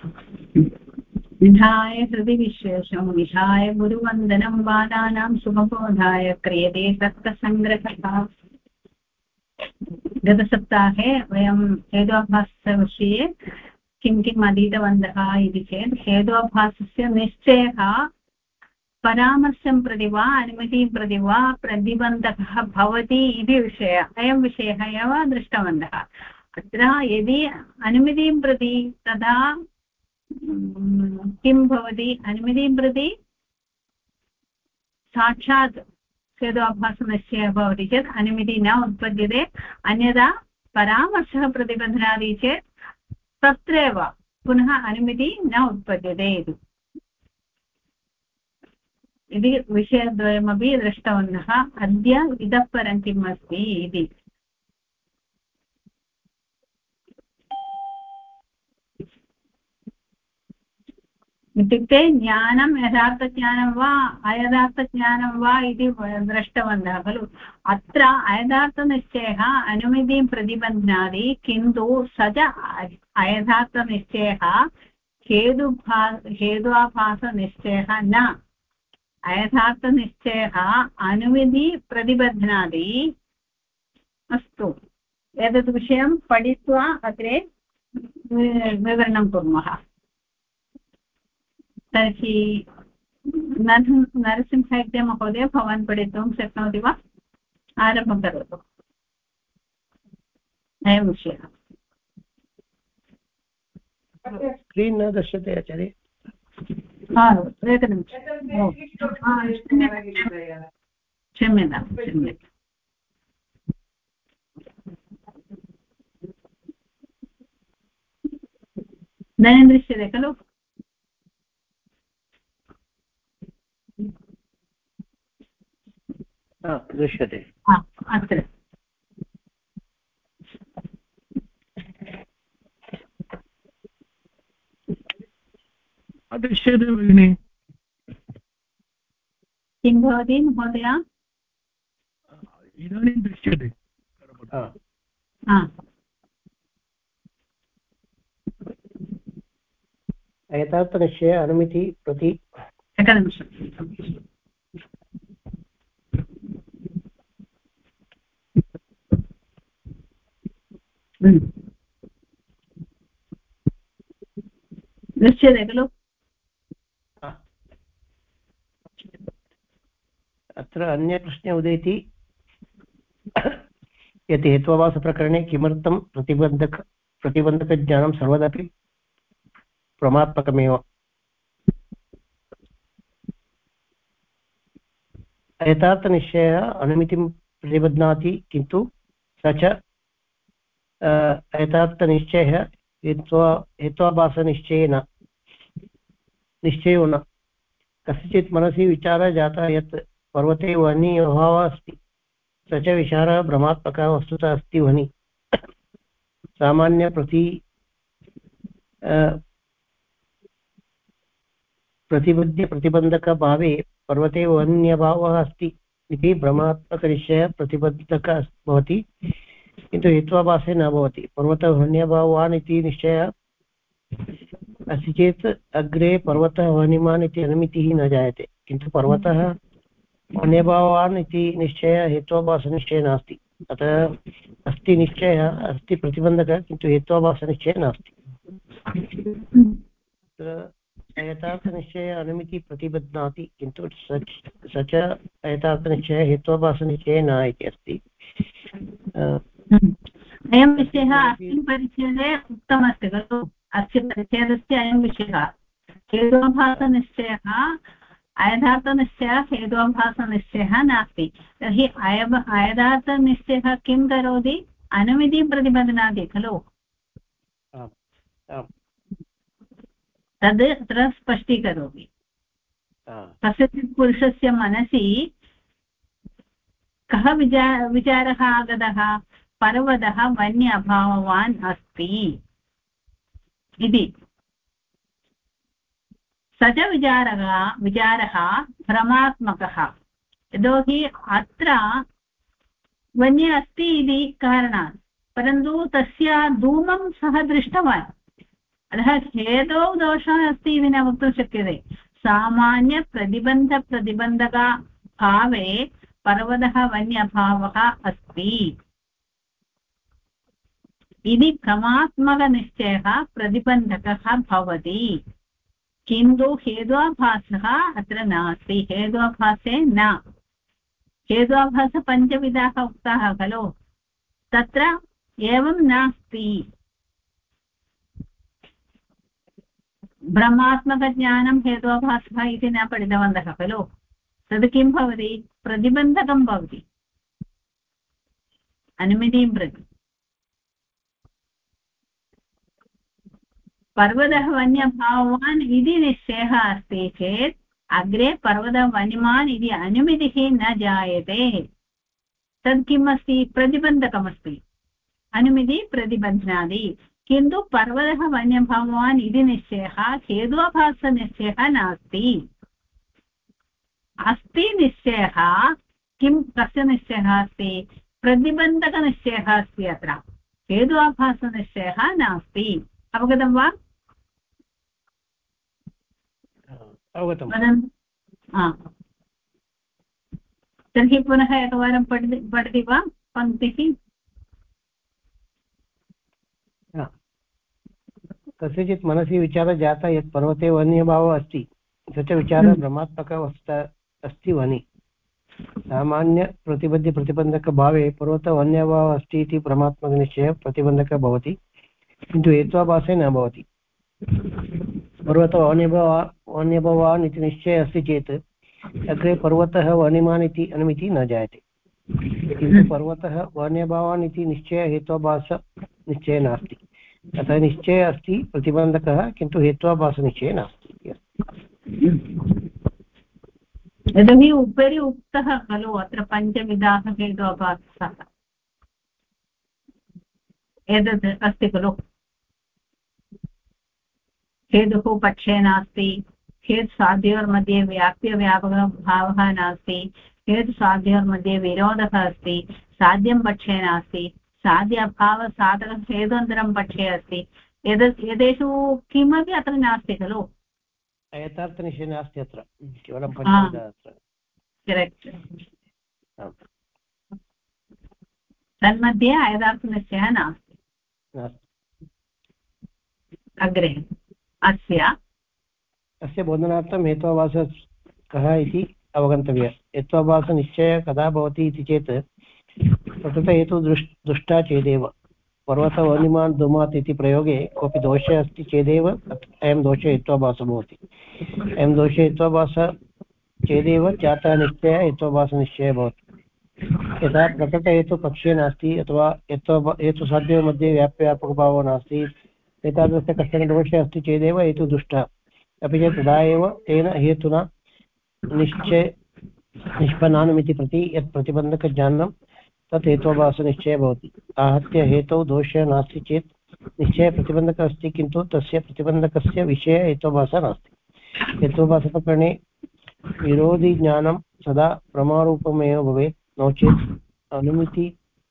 विधाय हृदि विशेषं विधाय गुरुवन्दनं बालानां सुखबोधाय क्रियते तर्कसङ्ग्रहः। गतसप्ताहे वयं हेतोऽभासविषये किं किम् अधीतवन्तः इति चेत् हेतोऽभासस्य निश्चयः परामर्शं प्रति वा अनुमतिं प्रति वा प्रतिबन्धकः भवति इति विषयः, अयं विषयः एव दृष्टवन्तः। अत्र यदि अनुमतिं प्रति तदा किं भवति, अनुमतिं प्रति साक्षात् हेतोऽभासनिश्चयः भवति चेत् अनुमतिः न उत्पद्यते, अन्यथा परामर्शः प्रतिबध्नाति चेत् तत्रैव पुनः अनुमतिः न उत्पद्यते इति विषयद्वयमपि दृष्टवन्तः। अद्य इतः परं किम् अस्ति इति इत्युक्ते ज्ञानं यथार्थज्ञानं वा अयथार्थज्ञानं वा इति दृष्टवन्तः खलु। अत्र अयथार्थनिश्चयः अनुमतिं प्रतिबध्नाति, किन्तु स च अयथार्थनिश्चयः हेत्वाभासनिश्चयः न। अयथार्थनिश्चयः अनुमति प्रतिबध्नाति। अस्तु, एतत् विषयं पठित्वा अग्रे विवरणं कुर्मः। तर्हि नरसिंहहेग्डे महोदय, भवान् पठितुं शक्नोति वा? आरम्भं करोतु। अयं विषयः स्क्रीन् न दृश्यते आचार्य। एकनिमिषं, क्षम्यतां। इदानीं दृश्यते खलु? दृश्यते। अत्र दृश्यते भगिनि। किं भवति महोदय? इदानीं दृश्यते। अयथार्थनिश्चय अनुमति प्रति एकनिमिषम्। दृश्यते खलु? अत्र अन्यप्रश्ने उदेति यत् हेत्वाभासप्रकरणे किमर्थं प्रतिबन्धकज्ञानं सर्वदापि प्रमात्मकमेव। यथार्थनिश्चयः अनुमितिं प्रतिबध्नाति, किन्तु स च यथार्थनिश्चयः निश्चयो न। कस्यचित् मनसि विचारः जातः यत् पर्वते वह्नि अभावः अस्ति, स च विचारः भ्रमात्मकः वस्तुतः अस्ति वह्नि। सामान्य प्रतिबन्धकभावे पर्वते वह्न्यभावः अस्ति इति भ्रमात्मकनिश्चयः प्रतिबन्धकः भवति, किन्तु हेत्वाभासे न भवति। पर्वतः वह्न्यभावान् इति निश्चयः अस्ति चेत् अग्रे पर्वतः वह्निमान् इति अनुमितिः न जायते, किन्तु पर्वतः वह्न्यभावान् इति निश्चयः हेत्वाभासनिश्चयः नास्ति। अतः अस्ति निश्चयः, अस्ति प्रतिबन्धकः, किन्तु हेत्वाभासनिश्चयः नास्ति। अयथार्थनिश्चयः अनुमिति प्रतिबध्नाति, किन्तु स च अयथार्थनिश्चयः हेत्वाभासनिश्चयः न इति अस्ति। अयं विषयः अस्मिन् परिच्छेदे उक्तमस्ति खलु। अस्य परिच्छेदस्य अयं विषयः हेत्वाभासनिश्चयः अयथार्थनिश्चयः हेत्वाभासनिश्चयः नास्ति। तर्हि अयथार्थनिश्चयः किं करोति? अनुमितिं प्रतिबध्नाति खलु। तद् अत्र स्पष्टीकरोति। कस्यचित् पुरुषस्य मनसि कः विचारः आगतः? पर्वतः वह्नि अभाववान् अस्ति इति। स च विचारः भ्रमात्मकः, यतोहि अत्र वह्नि अस्ति इति कारणात्, परन्तु तस्य धूमं सः दृष्टवान्। अतः हेतौ दोषः अस्ति इति न वक्तुं शक्यते। सामान्यप्रतिबन्धप्रतिबन्धकभावे पर्वतः वन्यभावः अस्ति इति भ्रमात्मकनिश्चयः प्रतिबन्धकः भवति, किन्तु हेत्वाभासः अत्र नास्ति। हेत्वाभासे न, हेत्वाभास पञ्चविधाः उक्ताः खलु, तत्र एवं नास्ति। भ्रमात्मकज्ञानं हेत्वाभासः इति न पठितवन्तः खलु, तद् किं भवति? प्रतिबन्धकं भवति अनुमतिं प्रति। पर्वतः वन्यभावान् इति निश्चयः अस्ति चेत् अग्रे पर्वतः वन्यमान् इति अनुमतिः न जायते। तद् किम् अस्ति? प्रतिबन्धकमस्ति, अनुमतिः प्रतिबध्नाति। किन्तु पर्वतः वन्यभावान् इति निश्चयः हेत्वाभासनिश्चयः नास्ति। अस्ति निश्चयः, किं कस्य निश्चयः अस्ति? प्रतिबन्धकनिश्चयः अस्ति। अत्र हेत्वाभासनिश्चयः नास्ति। अवगतं वा? अवगतम्। तर्हि पुनः एकवारं पठति वा पङ्क्तिः? कस्यचित् मनसि विचारः जातः यत् पर्वते वन्यभावः अस्ति, स च विचारः भ्रमात्मकः अस्ति वनि। सामान्यप्रतिबन्धप्रतिबन्धकभावे पर्वतः वन्यभावः अस्ति इति भ्रमात्मकनिश्चयः प्रतिबन्धकः भवति, किन्तु हेत्वाभासे न भवति। पर्वतः वन्यभावान् इति निश्चयः अस्ति चेत् अग्रे पर्वतः वन्यमान् इति अनुमितिः न जायते, किन्तु पर्वतः वन्यभावान् इति निश्चयः हेत्वाभासनिश्चयः नास्ति। अतः निश्चयः अस्ति प्रतिबन्धकः, किन्तु हेत्वाभासनिश्चयः नास्ति। यतोहि उपरि उक्तः खलु अत्र पञ्चविधाः हेत्वाभासः, एतत् अस्ति खलु। हेतुः पक्षे नास्ति, हेतुसाध्योर्मध्ये व्याप्यव्यापकभावः नास्ति, हेतुसाध्योर्मध्ये विरोधः अस्ति, साध्यं पक्षे नास्ति, साध्याभावसाधकः हेतुन्तरं पक्षे अस्ति। एतेषु किमपि अत्र नास्ति खलु। यथार्थनिश्चयः नास्ति अत्र, केवलं पञ्चविधः अत्र। करेक्ट्। तन्मध्ये अयथार्थनिश्चयः नास्ति। अग्रे अस्य बोधनार्थं हेत्वाभासः कः इति अवगन्तव्यः। हेत्वाभासनिश्चयः कदा भवति इति चेत् प्रकृतः हेतुः दृष्टा चेदेव। पर्वतः वन्यमान् धूमात् इति प्रयोगे कोऽपि दोषः अस्ति चेदेव अयं दोषः हेत्वाभासः भवति। अयं दोषः हेत्वाभासः चेदेव जातः निश्चयः हेत्वाभासनिश्चयः भवति। यथा प्रकृतहेतुः पक्षे नास्ति अथवा हेतुसाध्योः मध्ये व्याप्यव्यापकभावो नास्ति, एतादृशः कश्चन दोषः अस्ति चेदेव हेतुः दुष्टः। अपि च तदा एव तेन हेतुना निष्पन्नानमिति प्रति यत् प्रतिबन्धकज्ञानं तत् हेत्वाभासनिश्चयः भवति। आहत्य हेतौ दोषः नास्ति चेत् निश्चयः प्रतिबन्धकः अस्ति, किन्तु तस्य प्रतिबन्धकस्य विषयः हेत्वाभासः नास्ति। हेत्वाभासप्रकरणे विरोधिज्ञानं सदा प्रमारूपमेव भवेत्, नो चेत् अनुमिति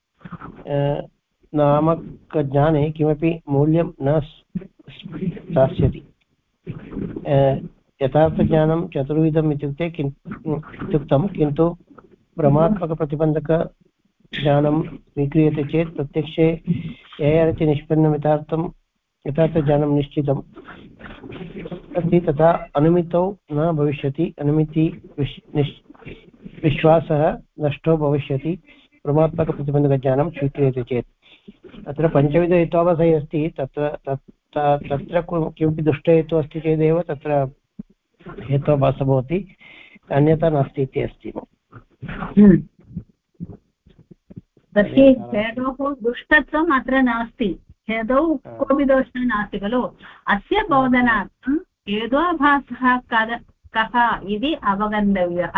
नामकज्ञाने किमपि मूल्यं न स्थास्यति। यथार्थज्ञानं चतुर्विधम् इत्युक्तं, किन्तु भ्रमात्मकप्रतिबन्धकज्ञानं स्वीक्रियते चेत् प्रत्यक्षे ययाति निष्पन्नं यथार्थज्ञानं निश्चितम् अस्ति, तथा अनुमितौ न भविष्यति। अनुमिति विश्वासः नष्टो भविष्यति भ्रमात्मकप्रतिबन्धकज्ञानं स्वीक्रियते चेत्। अत्र पञ्चविध हेत्वाभासः अस्ति, तत्र किमपि दुष्टहेतुः अस्ति चेदेव तत्र हेत्वाभासः भवति, अन्यथा नास्ति इति अस्ति। तर्हि हेतोः दुष्टत्वम् अत्र नास्ति, हेतौ कोऽपि दोषः नास्ति खलु। अस्य बोधनार्थं हेत्वाभासः कः इति अवगन्तव्यः।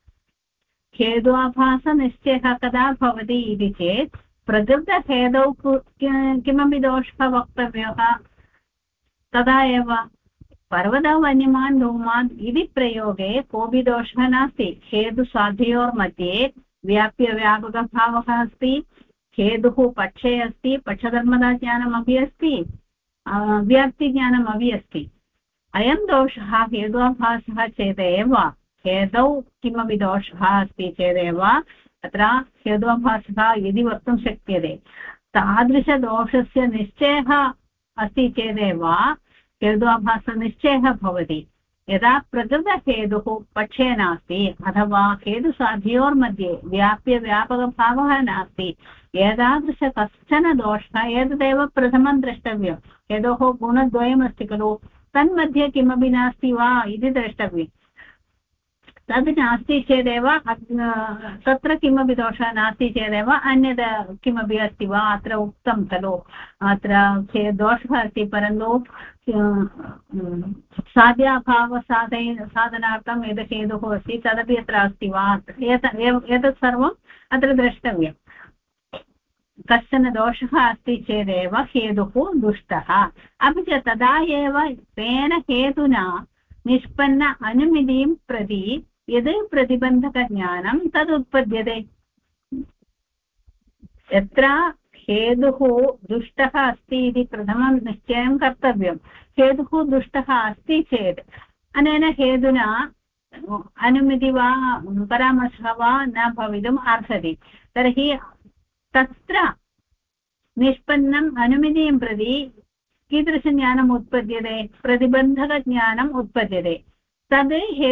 हेत्वाभासनिश्चयः कदा भवति इति चेत् प्रकृतहेतौ किमपि दोषः वक्तव्यः, तदा एव। पर्वतः वन्यमान् धूमात् इति प्रयोगे कोऽपि दोषः नास्ति। हेतुसाध्ययोर्मध्ये व्याप्यव्यापकभावः अस्ति, हेतुः पक्षे अस्ति, पक्षधर्मदाज्ञानमपि अस्ति, व्याप्तिज्ञानम् अपि अस्ति अयं दोषः हेत्वाभासः चेदेव हेतौ किमपि दोषः अस्ति चेदेव अत्र हेत्वाभासः यदि वक्तुं शक्यते तादृशदोषस्य निश्चयः अस्ति चेदेव हेत्वाभासनिश्चयः भवति यदा प्रकृतहेतुः पक्षे नास्ति अथवा हेतुसाध्योर्मध्ये व्याप्यव्यापकभावः नास्ति एतादृश कश्चन दोषः एतदेव प्रथमं द्रष्टव्यं हेतोः गुणद्वयमस्ति खलु तन्मध्ये किमपि नास्ति वा इति द्रष्टव्यम् तद् नास्ति चेदेव तत्र किमपि दोषः नास्ति चेदेव अन्यत् किमपि अस्ति वा अत्र उक्तं खलु अत्र दोषः अस्ति परन्तु साध्याभावसाधनार्थं यद् हेतुः अस्ति तदपि अत्र अस्ति वा एतत् सर्वम् अत्र द्रष्टव्यम् कश्चन दोषः अस्ति चेदेव हेतुः दुष्टः अपि च तदा एव तेन हेतुना निष्पन्न अनुमितिं प्रति यद् प्रतिबन्धकज्ञानं तदुत्पद्यते यत्र हेतुः दुष्टः अस्ति इति प्रथमं निश्चयं कर्तव्यं हेतुः दुष्टः अस्ति चेत् अनेन हेतुना अनुमिति वा परामर्शः वा न भवितुम् अर्हति तर्हि तत्र निष्पन्नम् अनुमितिं प्रति कीदृशज्ञानम् उत्पद्यते प्रतिबन्धकज्ञानम् उत्पद्यते तद्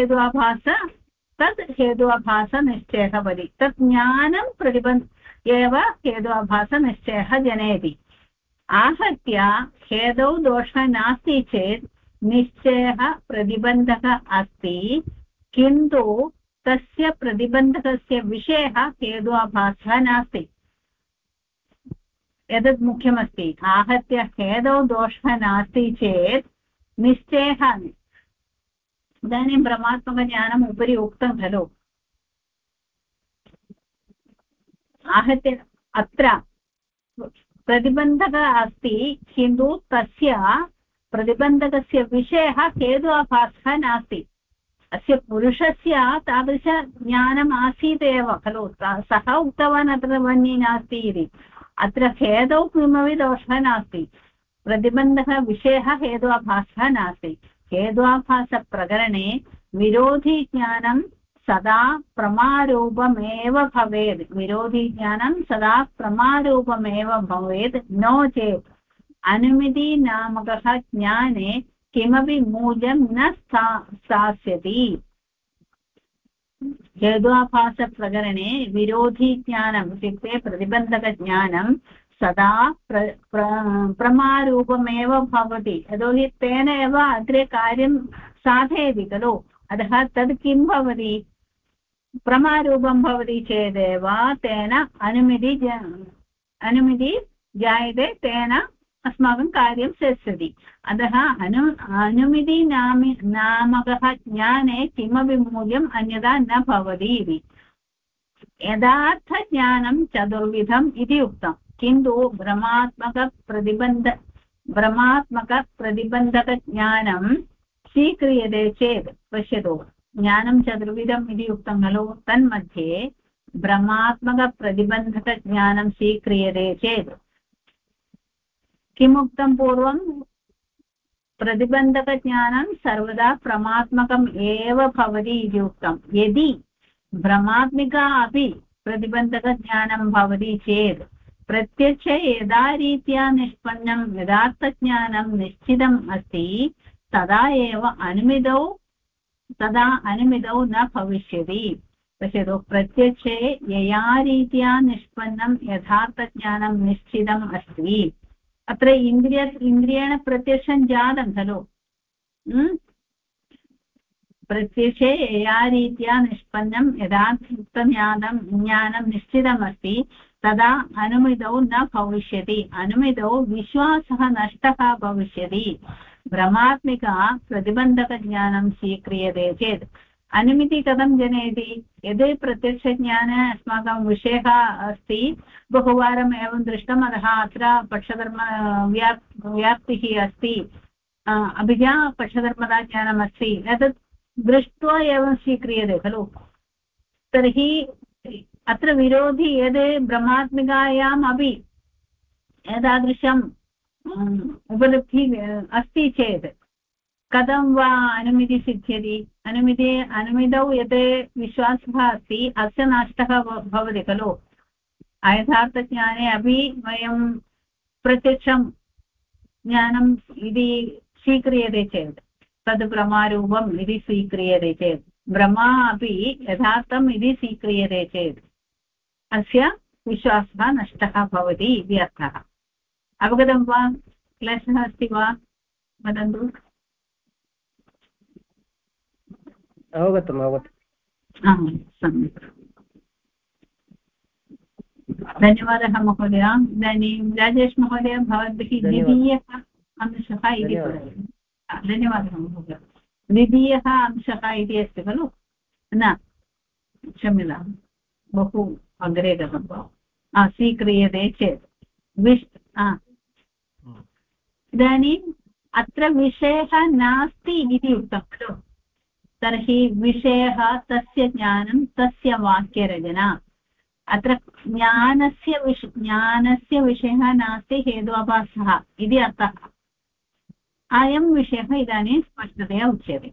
हेत्वाभासनिश्चयः भवति तत् ज्ञानं एव हेत्वाभासनिश्चयः जनयति आहत्य हेतौ दोषः नास्ति चेत् निश्चयः प्रतिबन्धकः अस्ति किन्तु तस्य प्रतिबन्धकस्य विषयः हेत्वाभासः नास्ति एतत् मुख्यमस्ति आहत्य हेतौ दोषः नास्ति चेत् निश्चयः इदानीं परमात्मकज्ञानम् उपरि उक्तं खलु आहत्य अत्र प्रतिबन्धकः अस्ति किन्तु तस्य प्रतिबन्धकस्य विषयः हेत्वाभासः नास्ति अस्य पुरुषस्य तादृशज्ञानम् आसीत् एव खलु सः उक्तवान् अत्र वह्नि नास्ति इति अत्र हेतौ किमपि दोषः नास्ति प्रतिबन्धः विषयः हेत्वाभासः नास्ति हेत्वाभासप्रकरणे विरोधिज्ञानं सदा प्रमारूपमेव भवेत् विरोधिज्ञानं सदा प्रमारूपमेव भवेत् नो चेत् अनुमितिनामकः ज्ञाने किमपि मूल्यं न स्थास्यति हेत्वाभासप्रकरणे विरोधिज्ञानम् इत्युक्ते प्रतिबन्धकज्ञानं सदा प्रमारूपमेव भवति यतोहि तेन एव अग्रे कार्यं साधयति खलु अतः तद् किं भवति प्रमारूपं भवति चेदेव तेन अनुमिति जायते तेन अस्माकं कार्यं सेत्स्यति अतः अनुमिति नामकः ज्ञाने किमपि मूल्यम् अन्यथा न भवति इति यथार्थज्ञानं चतुर्विधम् इति उक्तं किन्तु भ्रमात्मकप्रतिबन्धकज्ञानं स्वीक्रियते चेत् पश्यतु ज्ञानं चतुर्विधम् इति उक्तं खलु तन्मध्ये भ्रमात्मकप्रतिबन्धकज्ञानं स्वीक्रियते चेत् किमुक्तं पूर्वं प्रतिबन्धकज्ञानं सर्वदा भ्रमात्मकम् एव भवति इति उक्तं यदि भ्रमात्मिका अपि प्रतिबन्धकज्ञानं भवति चेत् प्रत्यक्षे यदा रीत्या निष्पन्नं यथार्थज्ञानं निश्चितम् अस्ति तदा अनुमितौ न भविष्यति पश्यतु प्रत्यक्षे यया रीत्या निष्पन्नं यथार्थज्ञानं निश्चितम् अस्ति अत्र इन्द्रियेण प्रत्यक्षं जातं खलु प्रत्यक्षे यया रीत्या निष्पन्नं यथार्थज्ञानं निश्चितमस्ति तदा अनुमितौ न भविष्यति अनुमितौ विश्वासः नष्टः भविष्यति भ्रमात्मिका प्रतिबन्धकज्ञानं स्वीक्रियते चेत् अनुमिति कथं जनयति यदि प्रत्यक्षज्ञाने अस्माकं विषयः अस्ति बहुवारम् एवं दृष्टम् अतः अत्र पक्षधर्म व्याप्तिः अस्ति अभिज्ञा पक्षधर्मता ज्ञानम् अस्ति एतत् दृष्ट्वा एवं स्वीक्रियते खलु तर्हि अत्र विरोधी यद् भ्रमात्मिकायाम् अपि एतादृशं उपलब्धिः अस्ति चेत् कथं वा अनुमितिः सिद्ध्यति? अनुमितौ यत् विश्वासः अस्ति अस्य नष्टः भवति खलु। यथार्थज्ञाने अपि वयं प्रत्यक्षं ज्ञानम् इति स्वीक्रियते चेत् तद् ब्रह्मरूपम् इति स्वीक्रियते चेत् ब्रह्मा अपि यथार्थम् इति स्वीक्रियते चेत् अस्य विश्वासः नष्टः भवति इति अर्थः। अवगतं वा? क्लेशः अस्ति वा? वदन्तु। अवगतम्। सम्यक्, धन्यवादः महोदय। इदानीं राजेश महोदय, भवद्भिः द्वितीयः अंशः इति वदति। धन्यवादः महोदय। द्वितीयः अंशः इति अस्ति खलु? न, क्षम्यतां, बहु अग्रे गतं वा? स्वीक्रियते चेत् इदानीम् अत्र विषयः नास्ति इति उक्तं खलु। तर्हि विषयः तस्य ज्ञानं तस्य वाक्यरचना। अत्र ज्ञानस्य विषयः नास्ति हेत्वाभासः इति अर्थः। अयं विषयः इदानीं स्पष्टतया उच्यते।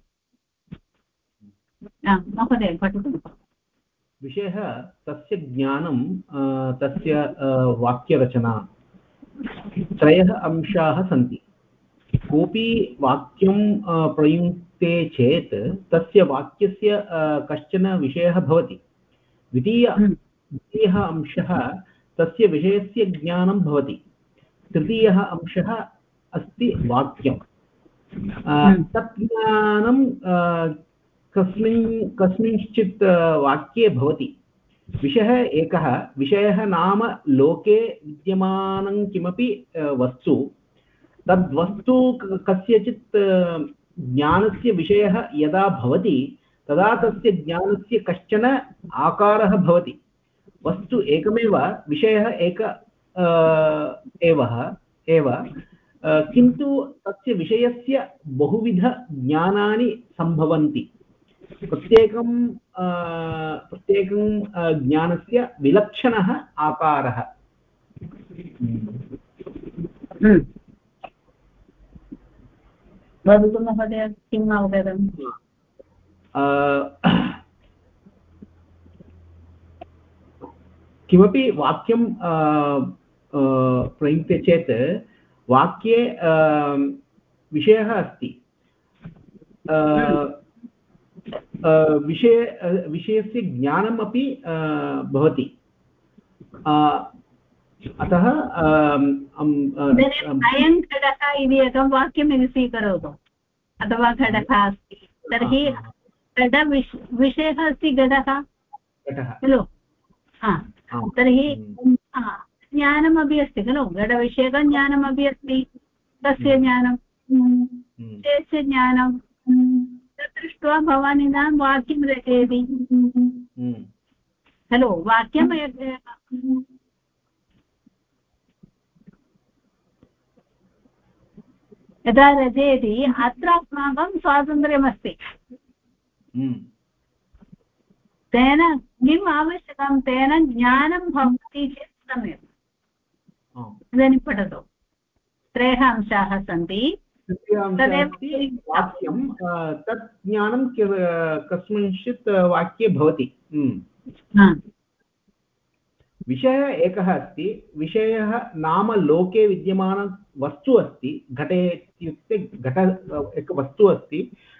महोदय पठतु। विषयः तस्य ज्ञानं तस्य वाक्यरचना त्रयः अंशाः सन्ति। कोऽपि वाक्यं प्रयुङ्क्ते चेत् तस्य वाक्यस्य कश्चन विषयः भवति। द्वितीयः अंशः तस्य विषयस्य ज्ञानं भवति। तृतीयः अंशः अस्ति वाक्यं। तत् ज्ञानं कस्मिंश्चित् वाक्ये भवति। विषयः एकः। विषयः नाम लोके विद्यमानं किमपि वस्तु। तद्वस्तु कस्यचित् ज्ञानस्य विषयः यदा भवति तदा तस्य ज्ञानस्य कश्चन आकारः भवति। वस्तु एकमेव, विषयः एक एव, किन्तु तस्य विषयस्य बहुविध ज्ञानानि सम्भवन्ति। प्रत्येकं ज्ञानस्य विलक्षणः आकारः। वदतु महोदय, किम् अवगतम्? किमपि वाक्यं प्रयुङ्क्ते चेत् वाक्ये विषयः अस्ति। विषयस्य ज्ञानम् अपि भवति। अतः अयं घटः इति एकं वाक्यम् इति स्वीकरोतु, अथवा घटः अस्ति तर्हि विषयः अस्ति घटः खलु। तर्हि ज्ञानमपि अस्ति खलु, घटविषयकं ज्ञानमपि अस्ति। तस्य ज्ञानं तस्य ज्ञानं तत् दृष्ट्वा भवान् इदानीं वाक्यं रचयति खलु। वाक्यं यदा रचयति अत्र अस्माकं स्वातन्त्र्यमस्ति। तेन किम् आवश्यकं? तेन ज्ञानं भवति चेत् सम्यक्। इदानीं पठतु। त्रयः अंशाः सन्ति। वाक्यं तत् ज्ञानं कस्मिंश्चित् वाक्ये भवति। विषयः एकः अस्ति। विषयः नाम लोके विद्यमान वस्तु अस्ति। घटे इत्युक्ते घट एक वस्तु अस्ति।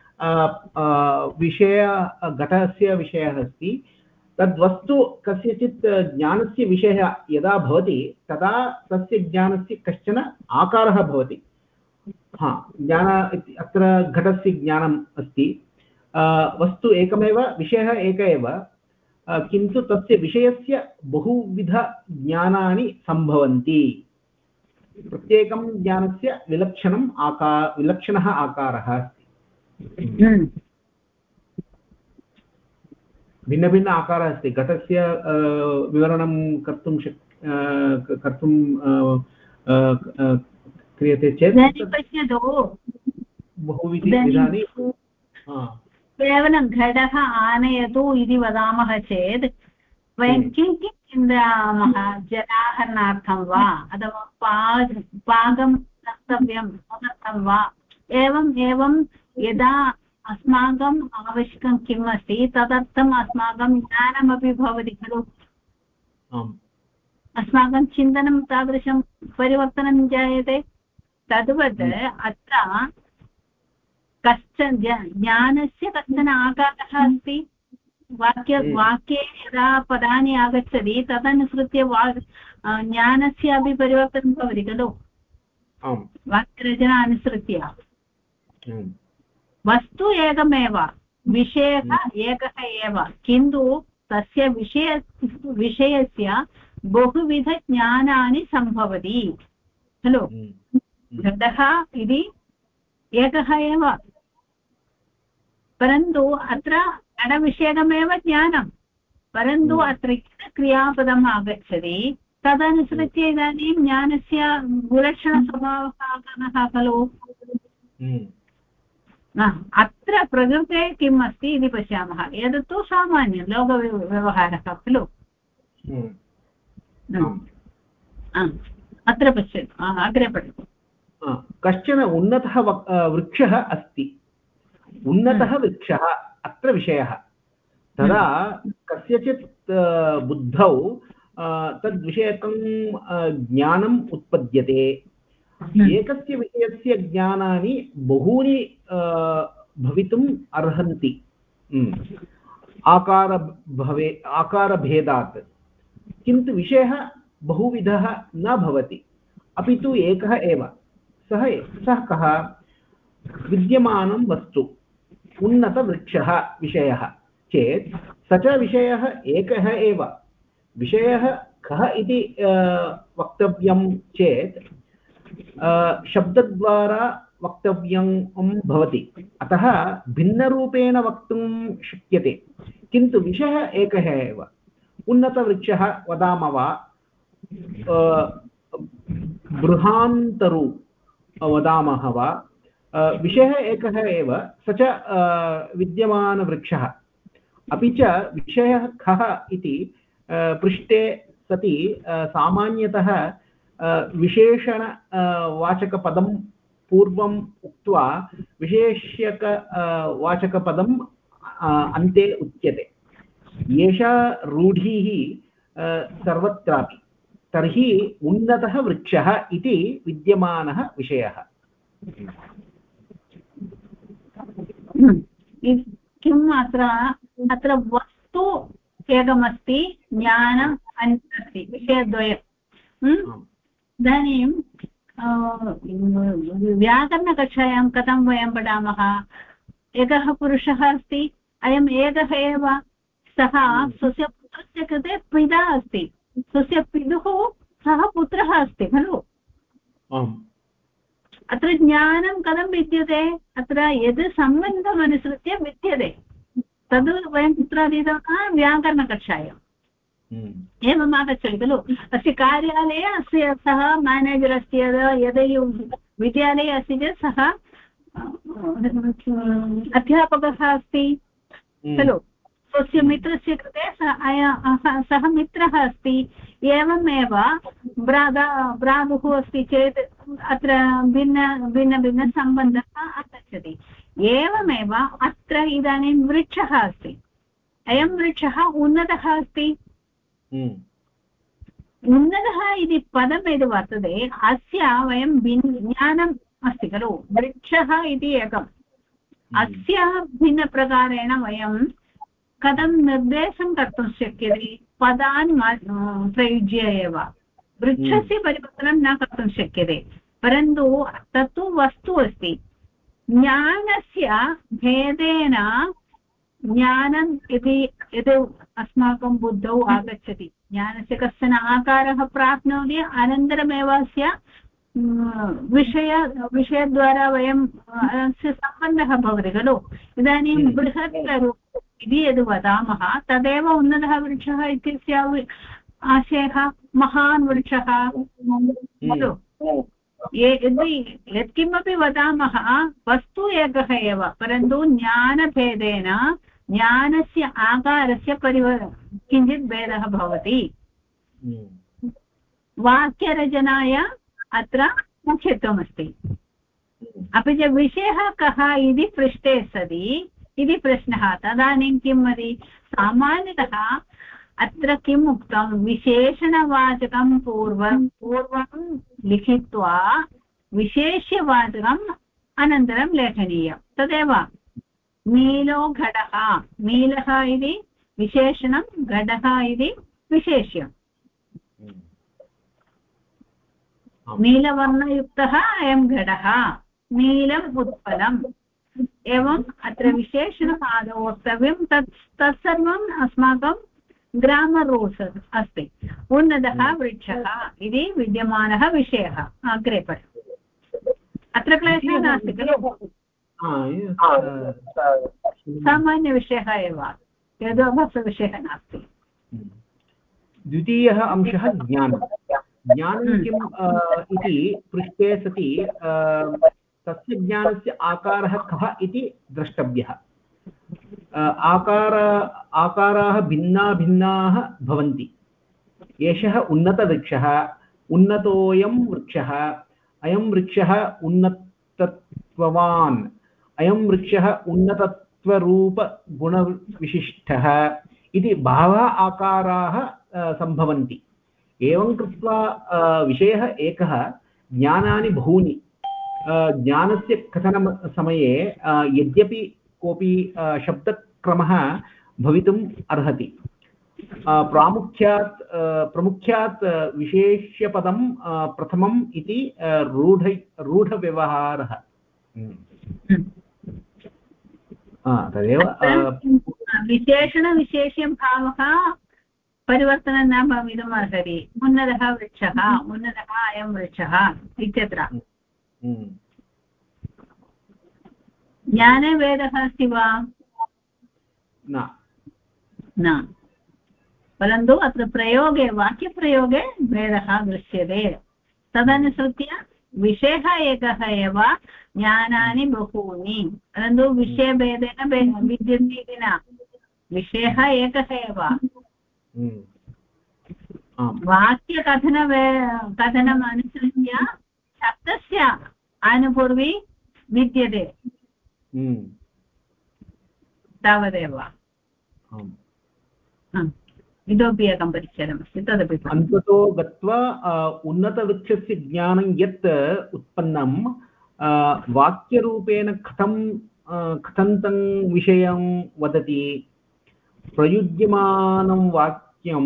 घटस्य विषयः अस्ति। तद्वस्तु कस्यचित् ज्ञानस्य विषयः यदा भवति तदा तस्य ज्ञानस्य कश्चन आकारः भवति। ज्ञान अत्र घटस्य ज्ञानम् अस्ति। वस्तु एकमेव, विषयः एक एव, किन्तु तस्य विषयस्य बहुविध ज्ञानानि सम्भवन्ति। प्रत्येकं ज्ञानस्य विलक्षणः आकारः अस्ति। भिन्नभिन्न आकारः अस्ति। घटस्य विवरणं कर्तुं क्रियते चेत् पश्यतु, बहुविधानि। केवलं घटः आनयतु इति वदामः चेत् वयं किं किं चिन्तयामः? जलाहरणार्थं वा, अथवा पाकं वक्तव्यं तदर्थं वा एवम् एवं यदा अस्माकम् आवश्यकं किम् अस्ति तदर्थम् अस्माकं ज्ञानमपि भवति खलु अस्माकं चिन्तनं तादृशं परिवर्तनं जायते तद्वत् अत्र कश्चन ज्ञानस्य कश्चन आकारः अस्ति वाक्ये यदा पदानि आगच्छति तदनुसृत्य ज्ञानस्य अपि परिवर्तनं भवति खलु वाक्यरचना अनुसृत्य वस्तु एकमेव विषयः एकः एव किन्तु तस्य विषयस्य बहुविधज्ञानानि सम्भवति खलु घटः इति एकः एव परन्तु अत्र घटविषयकमेव ज्ञानं परन्तु अत्र क्रियापदम् आगच्छति तदनुसृत्य इदानीं ज्ञानस्य गुणलक्षणस्वभावः आगतः खलु अत्र प्रकृते किम् अस्ति इति पश्यामः एतत्तु सामान्यं लोकव्यवहारः खलु अत्र पश्यतु अग्रे पठतु कश्चन उन्नतः वृक्षः अस्ति उन्नतः वृक्षः अत्र विषयः तदा कस्यचित् बुद्धौ तद्विषयकं ज्ञानम् उत्पद्यते एकस्य विषयस्य ज्ञानानि बहूनि भवितुम् अर्हन्ति आकारभेदात् किन्तु विषयः बहुविधः न भवति अपि तु एकः एव सः कः विद्यमानं वस्तु उन्नतवृक्षः विषयः चेत् स च विषयः एकः एव विषयः कः इति वक्तव्यं चेत् शब्दद्वारा वक्तव्यं भवति अतः भिन्नरूपेण वक्तुं शक्यते किन्तु विषयः एकः एव उन्नतवृक्षः वदामः वा बृहान्तरु वदामः वा विषयः एकः एव स च विद्यमानवृक्षः अपि च विषयः कः इति पृष्टे सति सामान्यतः विशेषण वाचकपदं पूर्वम् उक्त्वा विशेष्यक वाचकपदम् अन्ते उच्यते एषा रूढिः सर्वत्रापि तर्हि उन्नतः वृक्षः इति विद्यमानः विषयः किम् अत्र वस्तु एकमस्ति ज्ञानम् अन्यदस्ति विषयद्वयम् इदानीं व्याकरणकक्षायां कथं वयं पठामः एकः पुरुषः अस्ति अयम् एकः एव सः स्वस्य पुत्रस्य कृते पिता अस्ति स्वस्य पितुः सः पुत्रः अस्ति खलु अत्र ज्ञानं कथं विद्यते अत्र यद् सम्बन्धम् अनुसृत्य विद्यते तद् वयं कुत्र अधीतवन्तः व्याकरणकक्षायाम् एवम् आगच्छति खलु अस्य कार्यालये अस्य सः मेनेजर् अस्ति यदि विद्यालये अस्ति चेत् सः अध्यापकः अस्ति खलु स्वस्य मित्रस्य कृते सः मित्रः अस्ति एवमेव भ्रातुः अस्ति चेत् अत्र भिन्नसम्बन्धः आगच्छति एवमेव अत्र इदानीं वृक्षः अस्ति अयं वृक्षः उन्नतः अस्ति उन्नतः इति पदम् यद् वर्तते अस्य वयं ज्ञानम् अस्ति खलु वृक्षः इति एकम् अस्य भिन्नप्रकारेण वयं कथं निर्देशं कर्तुं शक्यते पदान् प्रयुज्य एव वृक्षस्य परिवर्तनं न कर्तुं शक्यते परन्तु तत्तु वस्तु अस्ति ज्ञानस्य भेदेन ज्ञानम् इति यद् अस्माकं बुद्धौ आगच्छति ज्ञानस्य कश्चन आकारः प्राप्नोति अनन्तरमेव अस्य विषयद्वारा वयं अस्य सम्बन्धः भवति खलु इदानीं बृहत् इति यद् वदामः तदेव उन्नतः वृक्षः इत्यस्य आशयः महान् वृक्षः खलु यत्किमपि वदामः वस्तु एकः एव परन्तु ज्ञानभेदेन ज्ञानस्य आकारस्य किञ्चित् भेदः भवति वाक्यरचनाय अत्र मुख्यत्वमस्ति। अपि च विषयः कः इति पृष्टे सति इति प्रश्नः। तदानीं किं वदति? सामान्यतः अत्र किम् उक्तं? विशेषणवाचकं पूर्वं लिखित्वा विशेष्यवाचकम् अनन्तरं लेखनीयं। तदेव नीलो घटः, नीलः इति विशेषणं, घटः इति विशेष्यं। नीलवर्णयुक्तः अयं घटः, नीलम् उत्पलम्। एवम् अत्र विशेषणम् आदौ वक्तव्यं। तत्सर्वम् अस्माकं ग्रामर् रूल्स् अस्ति। उन्नतः वृक्षः इति विद्यमानः विषयः। अग्रे पठ। अत्र क्लेशः नास्ति खलु, सामान्यविषयः एव, वेदोभासविषयः नास्ति। द्वितीयः अंशः ज्ञानं। ज्ञानं किम् इति पृष्टे सति तस्य ज्ञानस्य आकारः कः इति द्रष्टव्यः। आकाराः भिन्ना भिन्नाः भवन्ति। एषः उन्नतवृक्षः, उन्नतोऽयं वृक्षः, अयं वृक्षः उन्नतत्ववान्, अयं वृक्षः उन्नतत्वरूपगुणविशिष्टः इति बहवः आकाराः सम्भवन्ति। एवं कृत्वा विषयः एकः, ज्ञानानि बहूनि। ज्ञानस्य कथनसमये यद्यपि कोऽपि शब्दक्रमः भवितुम् अर्हति, प्रमुख्यात् विशेष्यपदं प्रथमम् इति रूढव्यवहारः। तदेव विशेषणविशेष्यभावः परिवर्तनं न भवितुम् अर्हति। उन्नतः वृक्षः, उन्नतः अयं वृक्षः इत्यत्र। ज्ञाने भेदः अस्ति वा? न, परन्तु अत्र प्रयोगे, वाक्यप्रयोगे भेदः दृश्यते। तदनुसृत्य विषयः एकः एव, ज्ञानानि बहूनि, परन्तु विषयभेदेन विद्यन्ते इति न। विषयः एकः एव। वाक्यकथनम् अनुसृत्य शब्दस्य आनुपूर्वी विद्यते, तावदेव। इतोपि एकं परिच्छेदमस्ति, तदपि अन्ततो गत्वा उन्नतवृक्षस्य ज्ञानं यत् उत्पन्नं वाक्यरूपेण कथन्तं विषयं वदति। प्रयुज्यमानं वाक्यं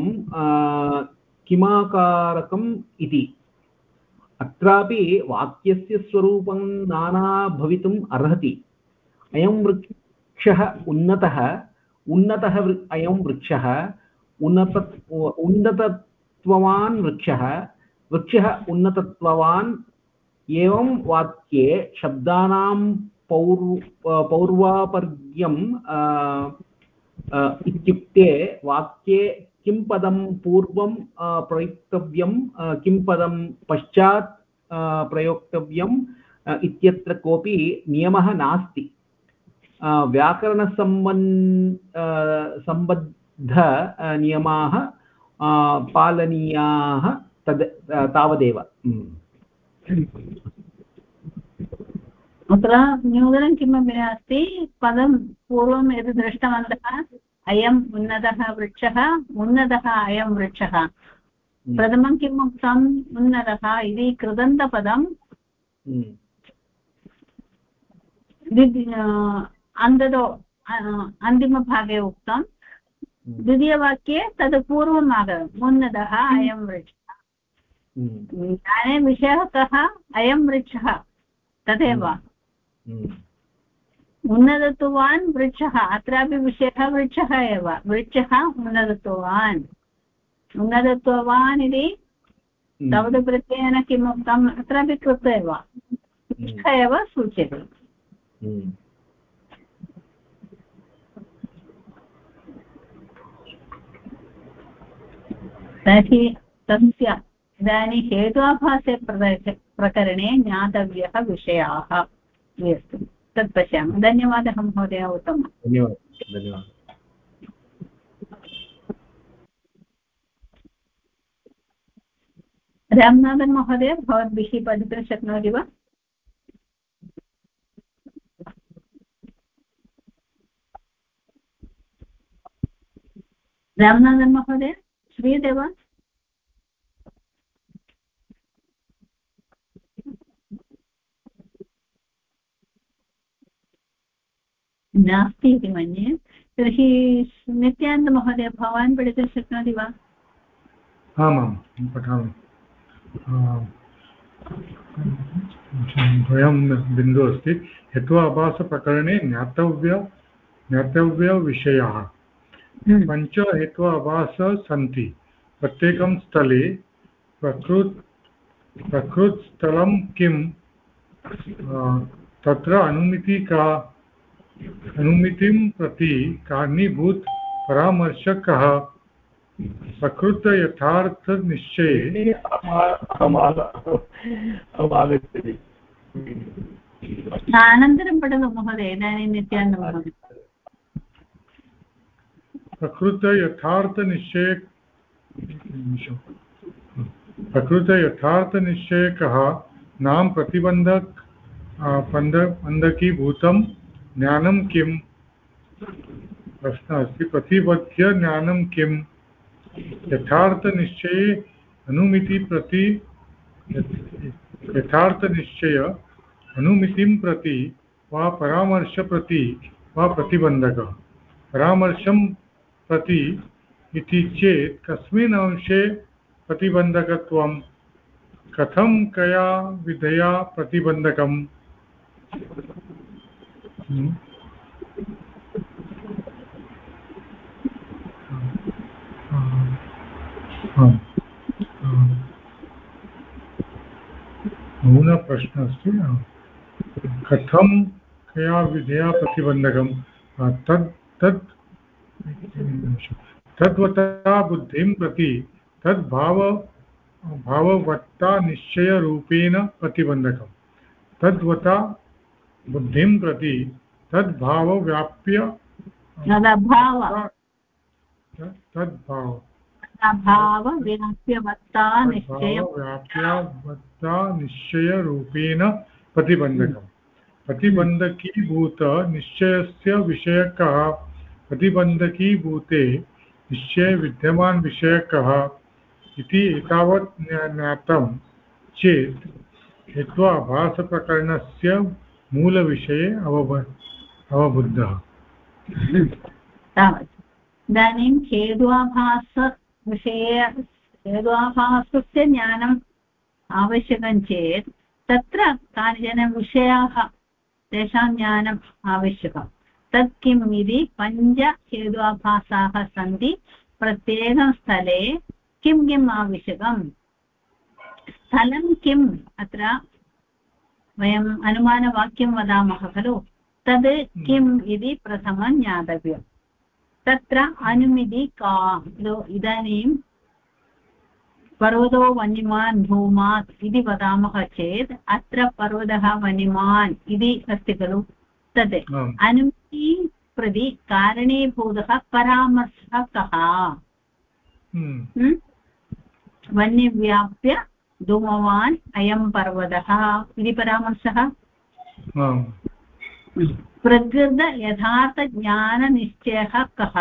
किमाकारकम् इति। अत्रापि वाक्यस्य स्वरूपं नाना भवितुम् अर्हति। अयं वृक्षः उन्नतः, अयं वृक्षः उन्नतत्ववान् वृक्षः उन्नतत्ववान्। एवं वाक्ये शब्दानां पौर्वापर्यम् इत्युक्ते वाक्ये किं पदं पूर्वं प्रयोक्तव्यं, किं पदं पश्चात् प्रयोक्तव्यम् इत्यत्र कोऽपि नियमः नास्ति। व्याकरणसम्बद्ध नियमाः पालनीयाः, तावदेव। अत्र न्यूनं किमपि नास्ति। पदं पूर्वं यद् दृष्टवन्तः, अयम् उन्नतः वृक्षः, उन्नतः अयं वृक्षः। प्रथमं किम् उक्तम्? उन्नतः इति कृदन्तपदम् अन्ततो अन्तिमभागे उक्तं। द्वितीयवाक्ये तद् पूर्वम् आगतम्, उन्नतः अयं वृक्षः। ज्ञाने विषयः कः? अयं वृक्षः, तदेव। उन्नतत्वान् वृक्षः, अत्रापि विषयः वृक्षः एव। वृक्षः उन्नतत्वान्, उन्नतत्वान् इति तवदप्रत्ययेन किम् उक्तम्? अत्रापि कृत एव, वृक्षः एव सूच्यते। तर्हि तस्य इदानीं हेत्वाभासे प्रकरणे ज्ञातव्यः विषयाः अस्ति, तत् पश्यामः। धन्यवादः महोदय, उत्तमम्। धन्यवादः। रामनाथन् महोदय भवद्भिः पठितुं शक्नोति वा? रामनाथन् महोदय श्रूयते वा? नास्ति इति मन्ये। तर्हि नित्यानन्दमहोदय भवान् पठितुं शक्नोति वा? आमां पठामि। द्वयं बिन्दुः अस्ति। हेत्वाभासप्रकरणे ज्ञातव्यविषयाः पञ्च हेत्वाभासः सन्ति। प्रत्येकं स्थले प्रकृतस्थलं किं तत्र अनुमितिं प्रति कारणीभूत परामर्शकः प्रकृतयथार्थनिश्चये अनन्तरं पठतु महोदय। इदानीं नित्यानन्दमहोदय। प्रकृतयथार्थनिश्चयकः नाम प्रतिबन्धकीभूतं ज्ञानं किम्? प्रश्नः अस्ति। प्रतिबद्ध ज्ञानं किम्? यथार्थनिश्चये अनुमितिं प्रति वा परामर्शप्रति वा प्रतिबन्धकः। परामर्शं प्रति इति चेत् कस्मिन् अंशे प्रतिबन्धकत्वं? कथं कया विधया प्रतिबन्धकम्? नूतनः प्रश्नः अस्ति। कथं कया विधया प्रतिबन्धकं? तद्वता बुद्धिं प्रति भाववत्ता निश्चयरूपेण प्रतिबन्धकम्। तद्वता बुद्धिं प्रति व्याप्यवत्ता निश्चयरूपेण प्रतिबन्धकम्। प्रतिबन्धकीभूत निश्चयस्य विषयकः प्रतिबन्धकीभूते निश्चये विद्यमान विषयकः इति एतावत् ज्ञातं चेत् हेत्वाभासप्रकरणस्य मूलविषये अवबुद्धः। इदानीं हेत्वाभासस्य ज्ञानम् आवश्यकं चेत् तत्र कानिचन विषयाः तेषां ज्ञानम् आवश्यकं। तत् किम् इति पञ्च हेत्वाभासाः सन्ति। प्रत्येकं स्थले किं किम् आवश्यकं? स्थलं किम्? अत्र वयम् अनुमानवाक्यं वदामः खलु, तद् किम् इति प्रथमं ज्ञातव्यम्। तत्र अनुमिति का? इदानीं पर्वतो वन्यमान् धूमात् इति वदामः चेत् अत्र पर्वतः वन्यमान् इति अस्ति खलु, तद् अनुमिति प्रति कारणीभूतः परामर्शः कः? वन्यव्याप्य धूमवान् अयं पर्वतः इति परामर्शः। प्रकृत यथार्थज्ञाननिश्चयः कः?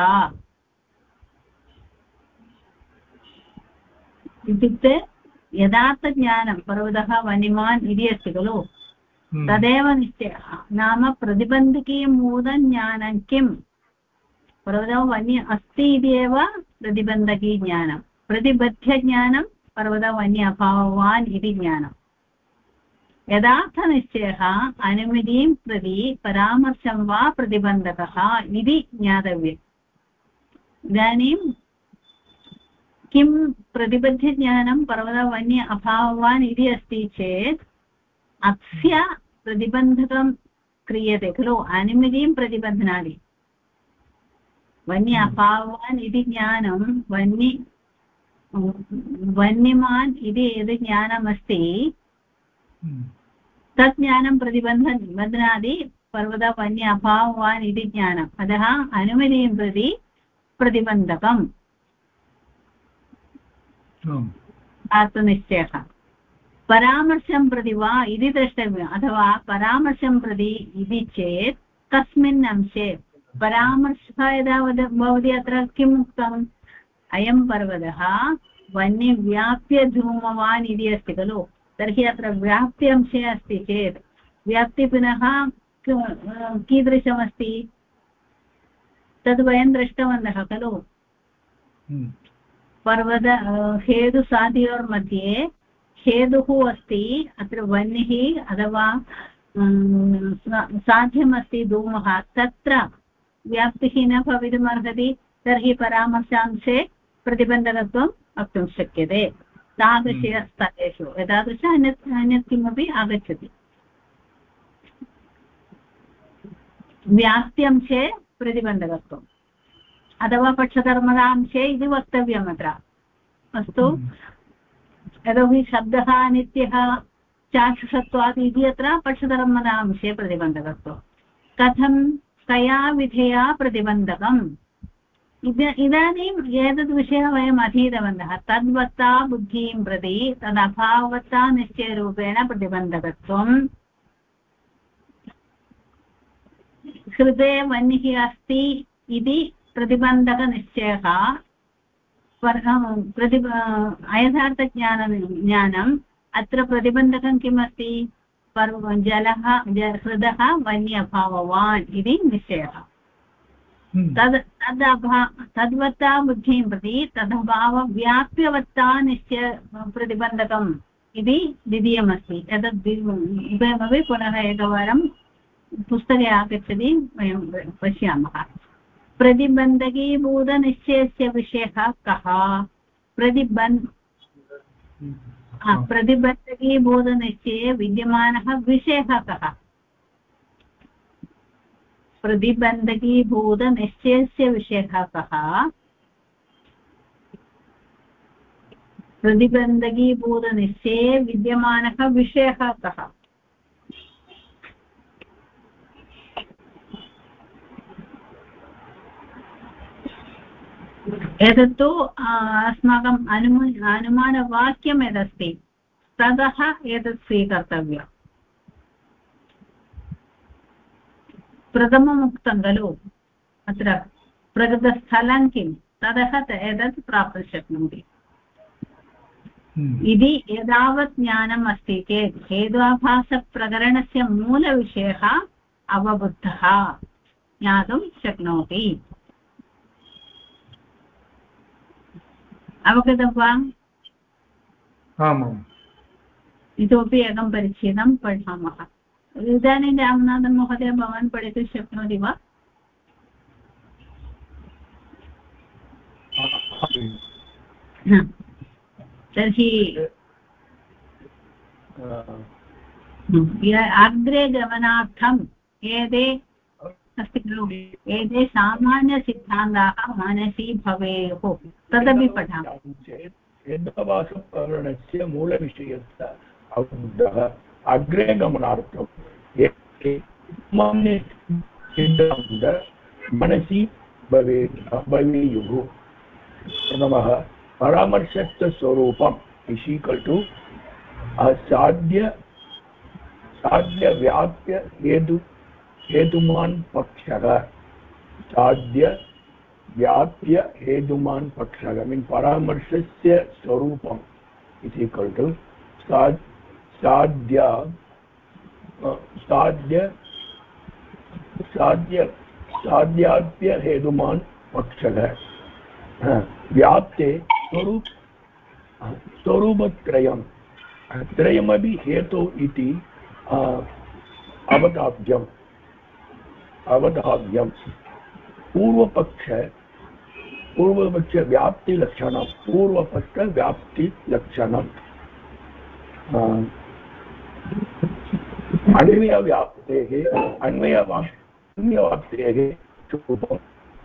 इत्युक्ते यथार्थज्ञानं पर्वतः वन्यमान् इति अस्ति खलु, तदेव निश्चयः। नाम प्रतिबन्धकीभूतज्ञानं किम्? पर्वतः वन्य अस्ति इति एव प्रतिबन्धकीज्ञानं। प्रतिबद्धज्ञानं पर्वतः वन्य अभाववान् इति ज्ञानं। यथार्थनिश्चयः अनुमितिं प्रति परामर्शं वा प्रतिबन्धकः इति ज्ञातव्यम्। इदानीं किं प्रतिबद्धज्ञानं पर्वतः वन्य अभाववान् इति अस्ति चेत् अस्य प्रतिबन्धकं क्रियते खलु, अनुमितिं प्रतिबध्नाति। वन्य अभाववान् इति ज्ञानं वन्यमान् इति यद् ज्ञानमस्ति तत् ज्ञानं प्रतिबध्नाति पर्वतः वन्य अभाववान् इति ज्ञानम्। अतः अनुमितिं प्रति प्रतिबन्धकम् आत्मनिश्चयः। परामर्शं प्रति वा इति द्रष्टव्यम् अथवा परामर्शं प्रति इति चेत् कस्मिन् अंशे परामर्शः यदा भवति अत्र किम् उक्तम् अयं पर्वतः वह्नि व्याप्य धूमवान् इति अस्ति खलु तर्हि अत्र व्याप्त्यंशे अस्ति चेत् व्याप्ति पुनः कीदृशमस्ति तद् वयं दृष्टवन्तः खलु पर्वत हेतुसाध्योर्मध्ये हेतुः अस्ति अत्र वह्निः अथवा साध्यमस्ति धूमः तत्र व्याप्तिः न भवितुमर्हति तर्हि परामर्शांशे प्रतिबन्धकत्वं वक्तुं शक्यते तादृशस्थलेषु एतादृश अन्यत् किमपि आगच्छति व्याप्त्यंशे प्रतिबन्धकत्वम् अथवा पक्षधर्मदांशे इति वक्तव्यम् अत्र अस्तु यतोहि शब्दः अनित्यः चाक्षुषत्वात् इति अत्र पक्षधर्मदांशे प्रतिबन्धकत्वं कथं कया विधया प्रतिबन्धकम् इदानीम् एतद्विषयः वयम् अधीतवन्तः तद्वत्ता बुद्धिं प्रति तदभावत्ता निश्चयरूपेण प्रतिबन्धकत्वम् हृदे वह्निः अस्ति इति प्रतिबन्धकनिश्चयः अयथार्थज्ञानम् अत्र प्रतिबन्धकं किमस्ति जलः हृदः वह्नि अभाववान् इति निश्चयः तद्वत्ता बुद्धिं प्रति तदभावव्याप्यवत्ता निश्चय प्रतिबन्धकम् इति द्वितीयमस्ति एतद् उभयमपि पुनः एकवारं पुस्तके आगच्छति वयं पश्यामः प्रतिबन्धकीभूतनिश्चयस्य विषयः कः प्रतिबन्धकीभूतनिश्चये विद्यमानः विषयः कः प्रतिबन्धकीभूतनिश्चयस्य विषयः कः प्रतिबन्धकीभूतनिश्चये विद्यमानः विषयः कः एतत्तु अस्माकम् अनुमानवाक्यम् यदस्ति ततः एतत् स्वीकर्तव्यम् प्रथमम् उक्तं खलु अत्र प्रकृतस्थलं किं ततः एतत् प्राप्तुं शक्नोति इति यदावत् ज्ञानम् अस्ति चेत् हेत्वाभासप्रकरणस्य मूलविषयः अवबुद्धः ज्ञातुं शक्नोति अवगतं वा आमाम् इतोपि एकं परिच्छेदं पठामः इदानीं रामनाथन् महोदय भवान् पठितुं शक्नोति वा तर्हि अग्रे गमनार्थम् एते अस्ति खलु एते सामान्यसिद्धान्ताः मनसि भवेयुः तदपि पठामः हेत्वाभासप्रकरणस्य मूलविषयस्य अवबुद्धः अग्रे गमनार्थं सिद्धान्त मनसि भवेयुः प्रथमः परामर्शस्य स्वरूपम् इसीकल्टु साध्यव्याप्य हेतुमान् पक्षः साध्यव्याप्य हेतुमान् पक्षः मीन् परामर्शस्य स्वरूपम् इसीकल्टु साध्याप्य हेतुमान् पक्षः व्याप्ते स्वरूपत्रयम् त्रयमपि हेतु इति अवधाव्यम् पूर्वपक्षव्याप्तिलक्षणं पूर्वपक्षव्याप्तिलक्षणम् अन्वयव्याप्तेः स्वरूपम्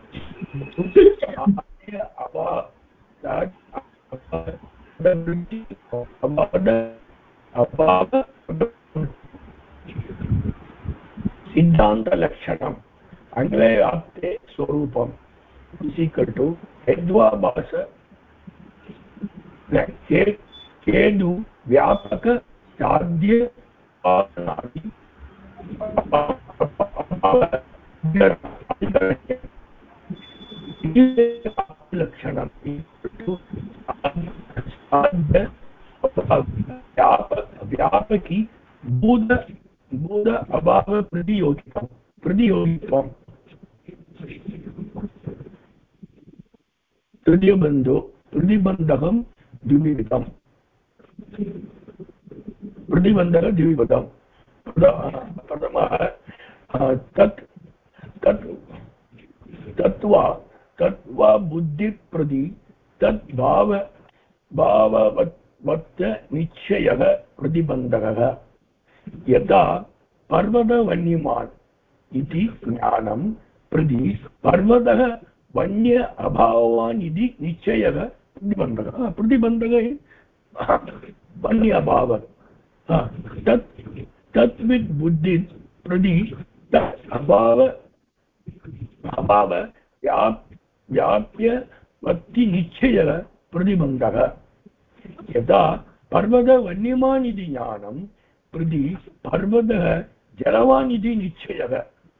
सिद्धान्तलक्षणम् अन्वयव्याप्ते स्वरूपम् इसीकल्टु हेत्वाभास हेतु व्यापक साध्य लक्षणं व्यापकी बोध बोध अभाव प्रतियोगित्वं प्रतिबन्धकं द्विविधम् प्रतिबन्धकद्विविधम् प्रथमः तत् तत् तत्वा बुद्धिप्रति तद्भाव भाववत् निश्चयः प्रतिबन्धकः यथा पर्वतवन्यमान् इति ज्ञानं प्रति पर्वतः वन्य अभावान् इति निश्चयः प्रतिबन्धकः वन्य अभावः तत्विद् बुद्धि प्रति तत् अभाव व्याप्य वत्ति निश्चयः प्रतिबन्धकः यथा पर्वतवन्यमान् इति ज्ञानं प्रति पर्वतः जलवान् इति निश्चयः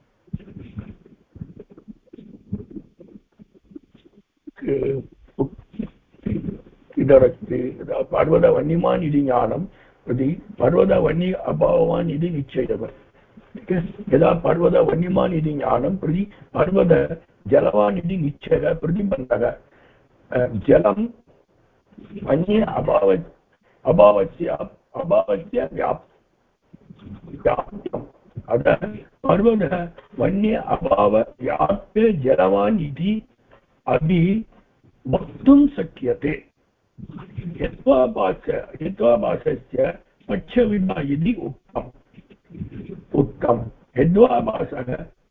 पर्वतवन्यमान् इति ज्ञानं प्रति पर्वतवन्य अभावान् इति निश्चयः यदा पर्वतवन्यमान् इति ज्ञानं प्रति पर्वत जलवान् इति निश्चयः प्रतिबन्धकः जलं अन्य अभावस्य व्याप्त्यम् अतः पर्वतः वन्य अभाव व्याप्य जलवान् इति अपि वक्तुं शक्यते यद्वाभासस्य पक्षविदा इति उक्तम् यद्वाभासः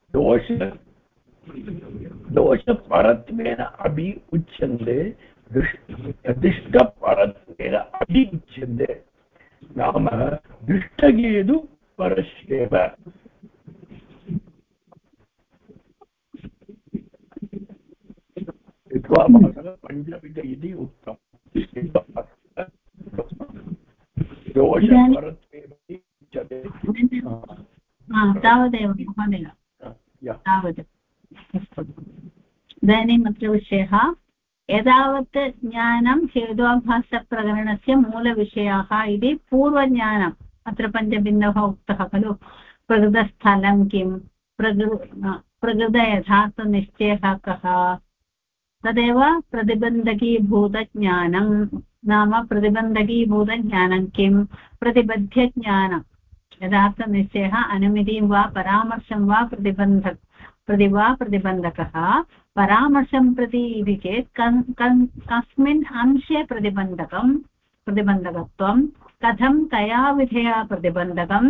दोषपरत्वेन अपि उच्यन्ते दृष्टपरत्वेन अपि उच्यन्ते नाम दृष्टकेतु परस्येव यद्वाभासः पञ्चविध इति उक्तम् दोषपरत्वेन उच्यते तावदेव महोदय तावत् अस्तु इदानीम् अत्र विषयः एतावत् ज्ञानं हेतुआभासप्रकरणस्य मूलविषयाः इति पूर्वज्ञानम् अत्र पञ्चबिन्दवः उक्तः खलु प्रकृतस्थलं किं प्रकृतयथार्थनिश्चयः कः तदेव प्रतिबन्धकीभूतज्ञानं नाम प्रतिबन्धकीभूतज्ञानं किं प्रतिबध्यज्ञानं यथार्थनिश्चयः अनुमितिं वा परामर्शं वा प्रतिबन्धकः परामर्शं प्रति इति चेत् कस्मिन् अंशे प्रतिबन्धकत्वं कथं कया विधया प्रतिबन्धकं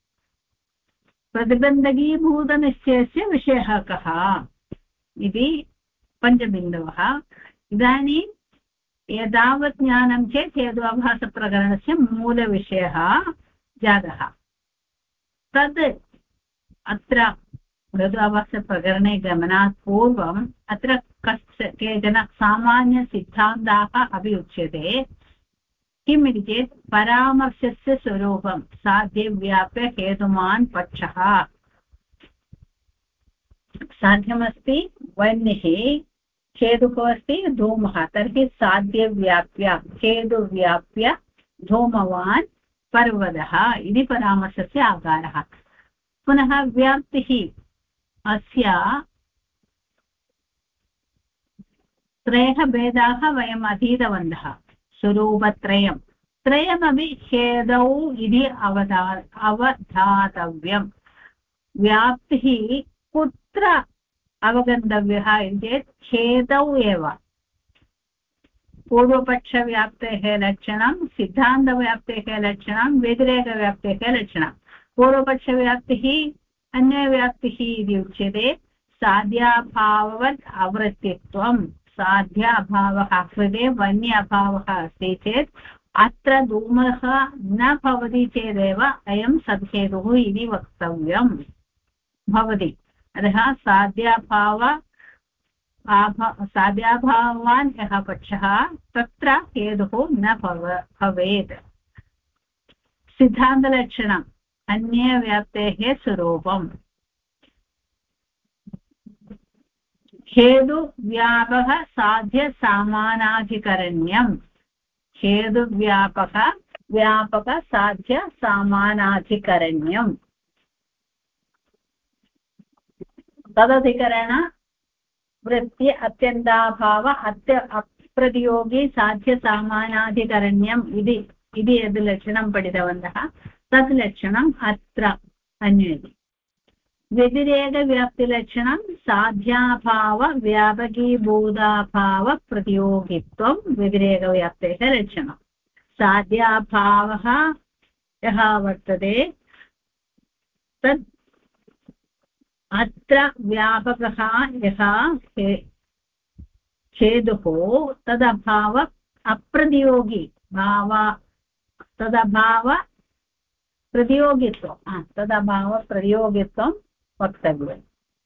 प्रतिबन्धकीभूतनिश्चयस्य विषयः कः इति पञ्चबिन्दवः इदानीं एतावत् ज्ञानं चेत् हेतुआभासप्रकरणस्य मूलविषयः जातः तद् अत्र हेतुआभासप्रकरणे गमनात् पूर्वम् अत्र केचन सामान्यसिद्धान्ताः अपि उच्यते किम् इति चेत् परामर्शस्य स्वरूपं साध्यव्याप्य हेतुमान् पक्षः साध्यमस्ति वह्निः हेतुः अस्ति धूमः तर्हि साध्यव्याप्य हेतुव्याप्य धूमवान् पर्वतः इति परामर्शस्य आकारः पुनः व्याप्तिः अस्य त्रयः भेदाः वयम् अधीतवन्तः त्रयमपि हेतौ इति अवधातव्यम् व्याप्तिः कुत्र अवगन्तव्यः इति चेत् हेतौ एव पूर्वपक्षव्याप्तेः लक्षणं सिद्धान्तव्याप्तेः लक्षणं व्यतिरेकव्याप्तेः लक्षणं पूर्वपक्षव्याप्तिः अन्यव्याप्तिः इति उच्यते साध्याभाववत् आवृत्तित्वं साध्याभावः कृते वन्य अभावः अस्ति चेत् अत्र धूमः न भवति चेदेव अयं सद्हेतुः इति वक्तव्यं भवति अतः साध्याभावान् यः पक्षः तत्र हेतुः न भवेत् सिद्धान्तलक्षणम् अन्यव्याप्तेः स्वरूपम् हेतुव्यापक साध्य सामानाधिकरण्यम् हेतुव्यापक व्यापक साध्य सामानाधिकरण्यम् तदधिकरण वृत्ति अत्यन्ताभाव अप्रतियोगी साध्य सामानाधिकरण्यम् इति यद् लक्षणं पठितवन्तः तद् लक्षणम् अत्र अन्वयति व्यतिरेकव्याप्तिलक्षणं साध्याभाव व्यापकीभूताभाव प्रतियोगित्वं व्यतिरेकव्याप्तेः लक्षणं साध्याभावः यः वर्तते तत् अत्र व्यापकः यः हेतुः तदभाव अप्रतियोगी भाव तदभाव प्रतियोगित्वं तदभाव प्रतियोगित्वं वक्तव्यम्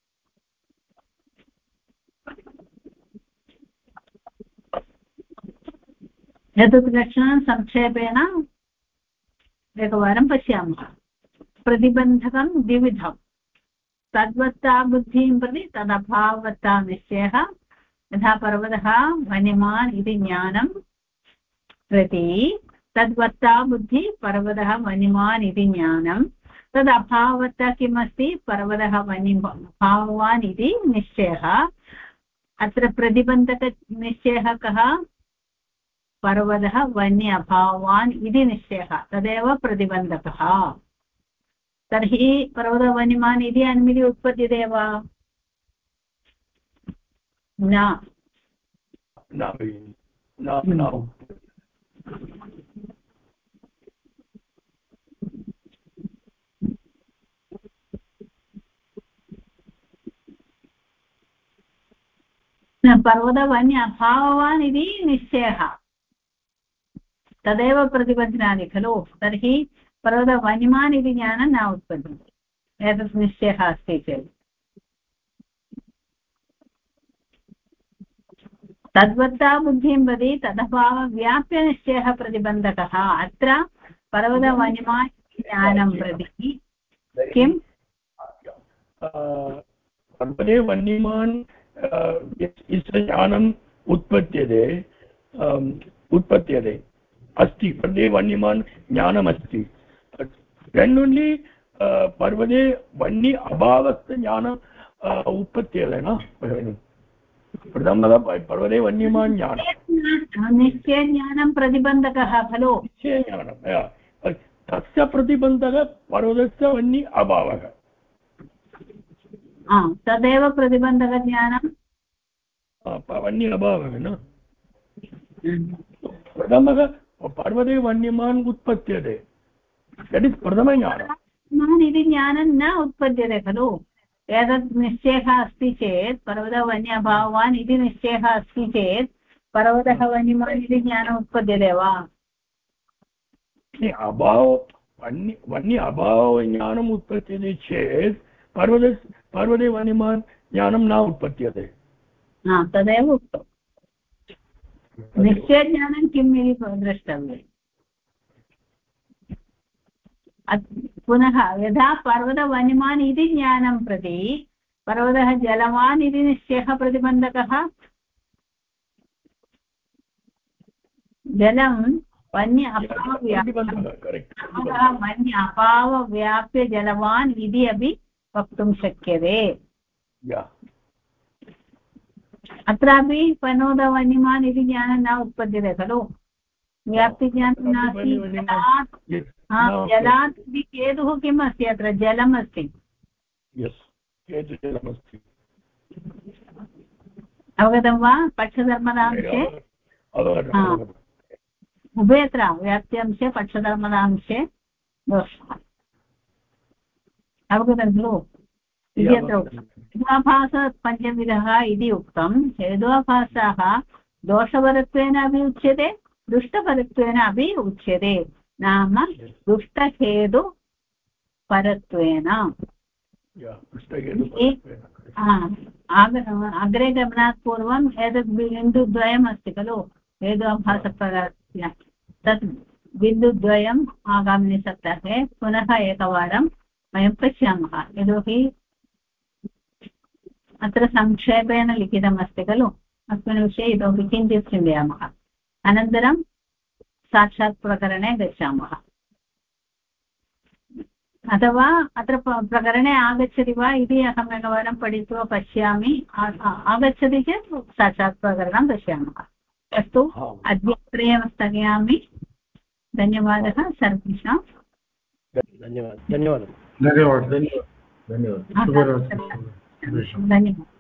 एतत् लक्षणं संक्षेपेण एकवारं पश्यामः प्रतिबन्धकं द्विविधं तद्वत्ता बुद्धिं प्रति तदभाववत्ता निश्चयः यथा पर्वतः वन्यमान् इति ज्ञानं प्रति तद्वत्ता बुद्धि पर्वतः वन्यमान् इति ज्ञानं तदभाववत्ता किमस्ति पर्वतः वन्यभावान् इति निश्चयः अत्र प्रतिबन्धकनिश्चयः कः पर्वतः वन्य अभावान् इति निश्चयः तदेव प्रतिबन्धकः तर्हि पर्वतवन्यमान् इति अनुमिति उत्पद्यते वा न पर्वतवन्य अभावान् इति निश्चयः तदेव प्रतिबध्नाति खलु तर्हि पर्वतवन्यमान् इति ज्ञानं न उत्पद्यते एतत् निश्चयः अस्ति चेत् तद्वत्ता बुद्धिं प्रति तदभावव्याप्यनिश्चयः प्रतिबन्धकः अत्र पर्वतवन्यमान् ज्ञानं प्रति किं पर्वते वन्यमान् ज्ञानम् उत्पद्यते अस्ति पर्वते वन्यमान् ज्ञानमस्ति then only पर्वते वन्य अभावस्थ ज्ञानम् उत्पद्यते न प्रथमतः पर्वते वन्यमान् ज्ञानं निश्चयज्ञानं प्रतिबन्धकः खलु निश्चयज्ञानं तस्य प्रतिबन्धकः पर्वतस्य वन्य अभावः तदेव प्रतिबन्धकज्ञानं वन्य अभावः न प्रथमः पर्वते वन्यमान् उत्पद्यते दट् इस् प्रथमज्ञानम् इति ज्ञानं न उत्पद्यते खलु एतत् निश्चयः अस्ति चेत् पर्वतवन्य अभावान् इति निश्चयः अस्ति चेत् पर्वतः वन्यमान् इति ज्ञानम् उत्पद्यते वा वन्य अभावज्ञानम् उत्पद्यते चेत् पर्वते वन्यमान् ज्ञानं न उत्पद्यते तदेव उक्तम् निश्चयज्ञानं किम् इति द्रष्टव्यम् पुनः यदा पर्वतवन्यमान् इति ज्ञानं प्रति पर्वतः जलवान् इति निश्चयः प्रतिबन्धकः जलं वन्य अभावव्याप्य जलवान् इति अपि वक्तुं शक्यते अत्रापि पर्वतवन्यमान् इति ज्ञानं न उत्पद्यते खलु व्याप्तिज्ञानं नास्ति जलात् इति हेतुः किम् अस्ति अत्र जलम् अस्ति अवगतं वा पक्षधर्मदांशे उभयत्र व्याप्त्यांशे पक्षधर्मदांशे दोषः अवगतं खलु इति अत्र हेत्वाभासः पञ्चविधः इति उक्तं हेत्वाभासः दोषपरत्वेन अपि उच्यते दुष्टपरत्वेन अपि उच्यते नाम दुष्टहेतु परत्वेन अग्रे गमनात् पूर्वम् एतत् बिन्दुद्वयम् अस्ति खलु हेत्वाभासपरस्य तत् बिन्दुद्वयम् आगामिनि सप्ताहे पुनः एकवारं वयं पश्यामः। यतोहि अत्र संक्षेपेण लिखितमस्ति खलु, अस्मिन् विषये इतोपि किञ्चित् चिन्तयामः, अनन्तरं साक्षात् प्रकरणे गच्छामः। अथवा अत्र प्रकरणे आगच्छति वा इति अहम् एकवारं पठित्वा पश्यामि, आगच्छति चेत् साक्षात् प्रकरणं पश्यामः। अस्तु, अद्य अत्रैव स्थगयामि। धन्यवादः सर्वेषां। धन्यवादः। धन्यवादः। धन्यवादः।